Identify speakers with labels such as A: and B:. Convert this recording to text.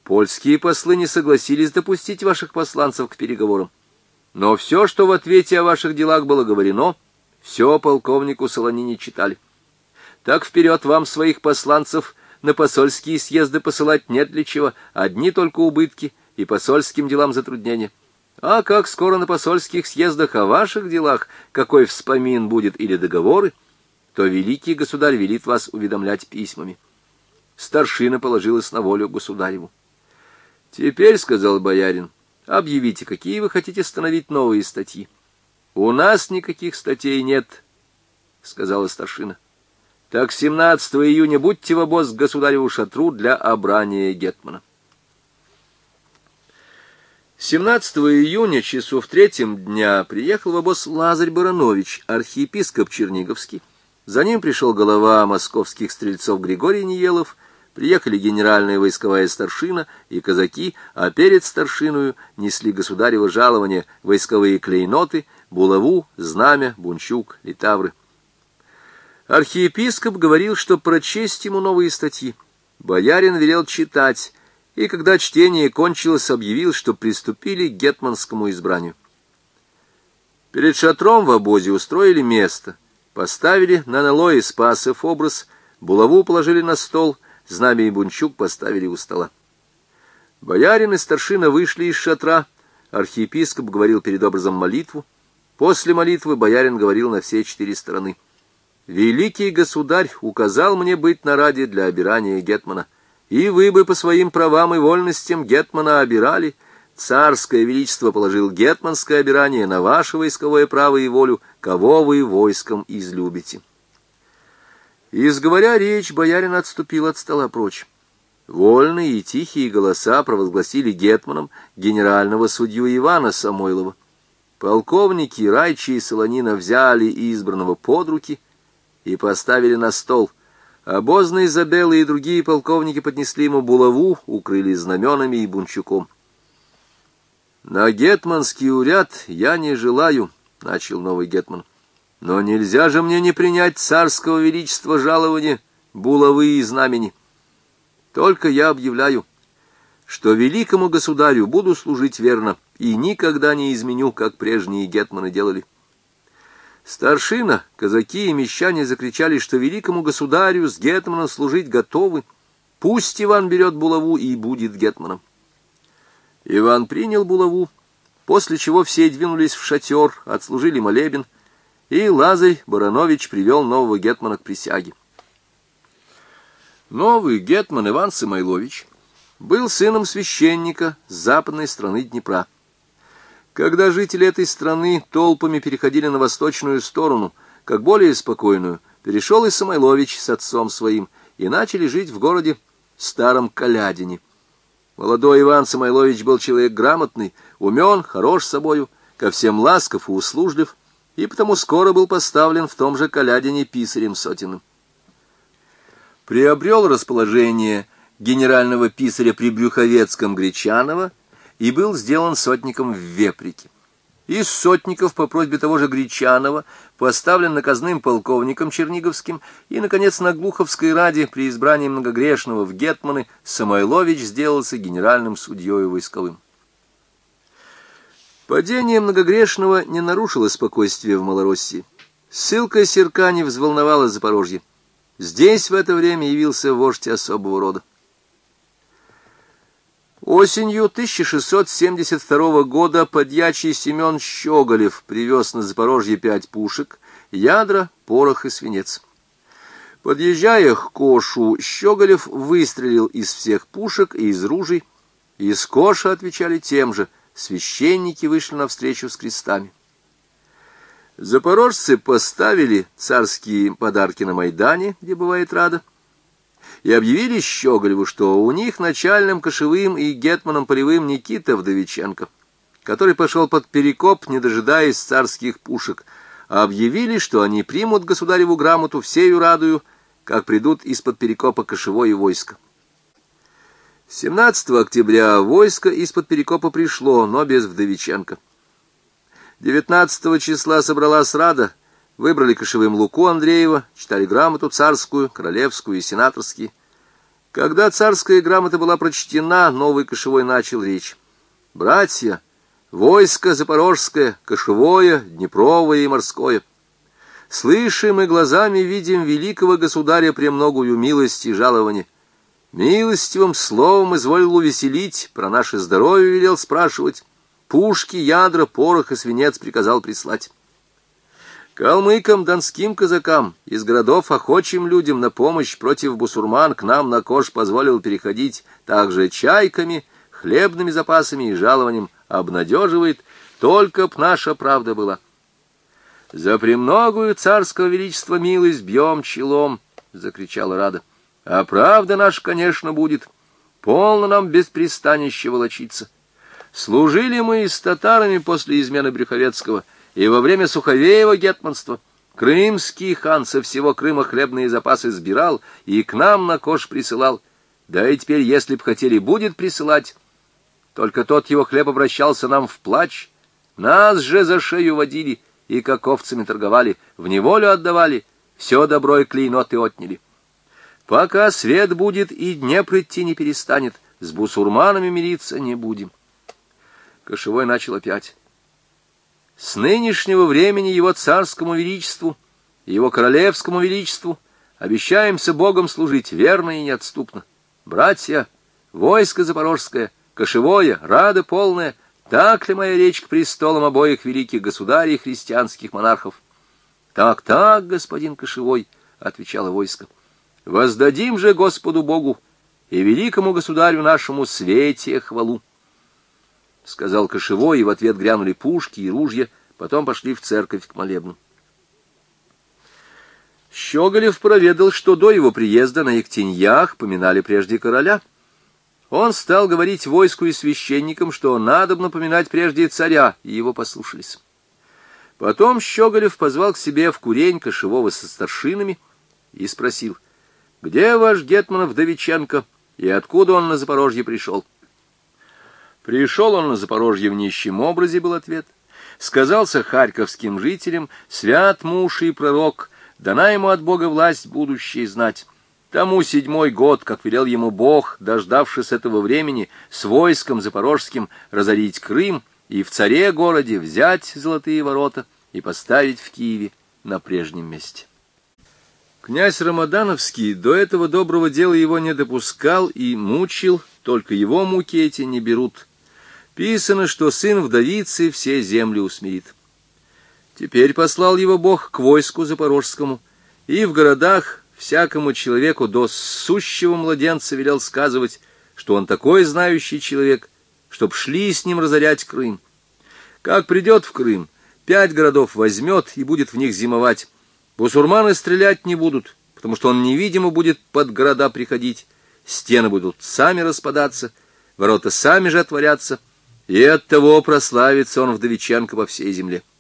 A: Польские послы не согласились допустить ваших посланцев к переговорам. Но все, что в ответе о ваших делах было говорено, все полковнику Солонине читали. Так вперед вам своих посланцев на посольские съезды посылать нет для чего, одни только убытки и посольским делам затруднения. А как скоро на посольских съездах о ваших делах какой вспомин будет или договоры, то великий государь велит вас уведомлять письмами. Старшина положилась на волю государеву. Теперь, — сказал боярин, — объявите, какие вы хотите становить новые статьи. У нас никаких статей нет, — сказала старшина. Так 17 июня будьте в обоз к государеву шатру для обрания гетмана. 17 июня, часу в 3 дня, приехал в обоз Лазарь Баранович, архиепископ Черниговский. За ним пришел голова московских стрельцов Григорий Ниелов, приехали генеральная войсковая старшина и казаки, а перед старшиною несли государево жалование войсковые клейноты, булаву, знамя, бунчук, литавры. Архиепископ говорил, что прочесть ему новые статьи. Боярин велел читать, и когда чтение кончилось, объявил, что приступили к гетманскому избранию. Перед шатром в обозе устроили место, поставили на налое Спасов образ, булаву положили на стол, знамя и бунчук поставили у стола. Боярин и старшина вышли из шатра, архиепископ говорил перед образом молитву. После молитвы боярин говорил на все 4 стороны. «Великий государь указал мне быть на раде для обирания гетмана, и вы бы по своим правам и вольностям гетмана обирали. Царское величество положил гетманское обирание на ваше войсковое право и волю, кого вы войском излюбите». Изговоря речь, боярин отступил от стола прочь. Вольные и тихие голоса провозгласили гетманом генерального судью Ивана Самойлова. Полковники Райчи и Солонина взяли избранного под руки и поставили на стол. Обозные Забелы и другие полковники поднесли ему булаву, укрыли знаменами и бунчуком. «На гетманский уряд я не желаю», — начал новый гетман. «Но нельзя же мне не принять царского величества жалования, булавы и знамени. Только я объявляю, что великому государю буду служить верно и никогда не изменю, как прежние гетманы делали». Старшина, казаки и мещане закричали, что великому государю с гетманом служить готовы. Пусть Иван берет булаву и будет гетманом. Иван принял булаву, после чего все двинулись в шатер, отслужили молебен, и Лазарь Баранович привел нового гетмана к присяге. Новый гетман Иван Самойлович был сыном священника с западной стороны Днепра. Когда жители этой страны толпами переходили на восточную сторону, как более спокойную, перешел и Самойлович с отцом своим, и начали жить в городе Старом Колядине. Молодой Иван Самойлович был человек грамотный, умен, хорош собою, ко всем ласков и услужлив, и потому скоро был поставлен в том же Колядине писарем сотенным. Приобрел расположение генерального писаря при Брюховецком Гречанова и был сделан сотником в Веприке. Из сотников по просьбе того же Гречанова поставлен наказным полковником Черниговским, и, наконец, на Глуховской раде при избрании Многогрешного в гетманы Самойлович сделался генеральным судьей войсковым. Падение Многогрешного не нарушило спокойствия в Малороссии. Ссылка Серка не взволновала Запорожье. Здесь в это время явился вождь особого рода. Осенью 1672 года подьячий Семен Щеголев привез на Запорожье 5 пушек, ядра, порох и свинец. Подъезжая к Кошу, Щеголев выстрелил из всех пушек и из ружей. Из Коша отвечали тем же. Священники вышли навстречу с крестами. Запорожцы поставили царские подарки на Майдане, где бывает рада, и объявили Щеголеву, что у них начальным кошевым и гетманом полевым Никита Вдовиченко, который пошел под Перекоп, не дожидаясь царских пушек, а объявили, что они примут государеву грамоту всею радою, как придут из-под Перекопа кошевое войско. 17 октября войско из-под Перекопа пришло, но без Вдовиченко. 19 числа собралась рада, выбрали кошевым Луку Андреева, читали грамоту царскую, королевскую и сенаторские. Когда царская грамота была прочтена, новый кошевой начал речь. «Братья, войско запорожское, кошевое, днепровое и морское, слышим и глазами видим великого государя премногую милость и жалование. Милостивым словом изволил увеселить, про наше здоровье велел спрашивать, пушки, ядра, порох и свинец приказал прислать. Калмыкам, донским казакам, из городов охочим людям на помощь против бусурман к нам на кош позволил переходить, также чайками, хлебными запасами и жалованием обнадеживает, только б наша правда была. За премногую царского величества милость бьем челом, — закричала Рада. А правда наша, конечно, будет. Полно нам без пристанища волочиться. Служили мы и с татарами после измены Брюховецкого, и во время Суховеева гетманства. Крымский хан со всего Крыма хлебные запасы сбирал и к нам на кош присылал. Да и теперь, если б хотели, будет присылать. Только тот его хлеб обращался нам в плач. Нас же за шею водили и как овцами торговали, в неволю отдавали, все добро и клейноты отняли. Пока свет будет и Днепр идти не перестанет, с бусурманами мириться не будем. Кошевой начал опять. С нынешнего времени его царскому величеству и его королевскому величеству обещаемся Богом служить верно и неотступно. Братья, войско запорожское, кошевое, Рада полная, так ли моя речь к престолам обоих великих государей христианских монархов? Так, так, господин кошевой, — отвечало войско. Воздадим же Господу Богу и великому государю нашему свете хвалу. — сказал кошевой, и в ответ грянули пушки и ружья, потом пошли в церковь к молебну. Щеголев проведал, что до его приезда на Ектеньях поминали прежде короля. Он стал говорить войску и священникам, что надобно поминать прежде царя, и его послушались. Потом Щеголев позвал к себе в курень кошевого со старшинами и спросил, где ваш гетман Вдовиченко и откуда он на Запорожье пришел? Пришел он на Запорожье в нищем образе, был ответ. Сказался харьковским жителям, свят муж и пророк, дана ему от Бога власть будущей знать. Тому 7-й год, как велел ему Бог, дождавшись этого времени, с войском запорожским разорить Крым и в царе городе взять золотые ворота и поставить в Киеве на прежнем месте. Князь Рамадановский до этого доброго дела его не допускал и мучил, только его муки эти не берут. Писано, что сын вдовицы все земли усмирит. Теперь послал его Бог к войску запорожскому, и в городах всякому человеку до сущего младенца велел сказывать, что он такой знающий человек, чтоб шли с ним разорять Крым. Как придет в Крым, 5 городов возьмет и будет в них зимовать. Бусурманы стрелять не будут, потому что он невидимо будет под города приходить, стены будут сами распадаться, ворота сами же отворятся, и оттого прославится он Вдовиченко по всей земле.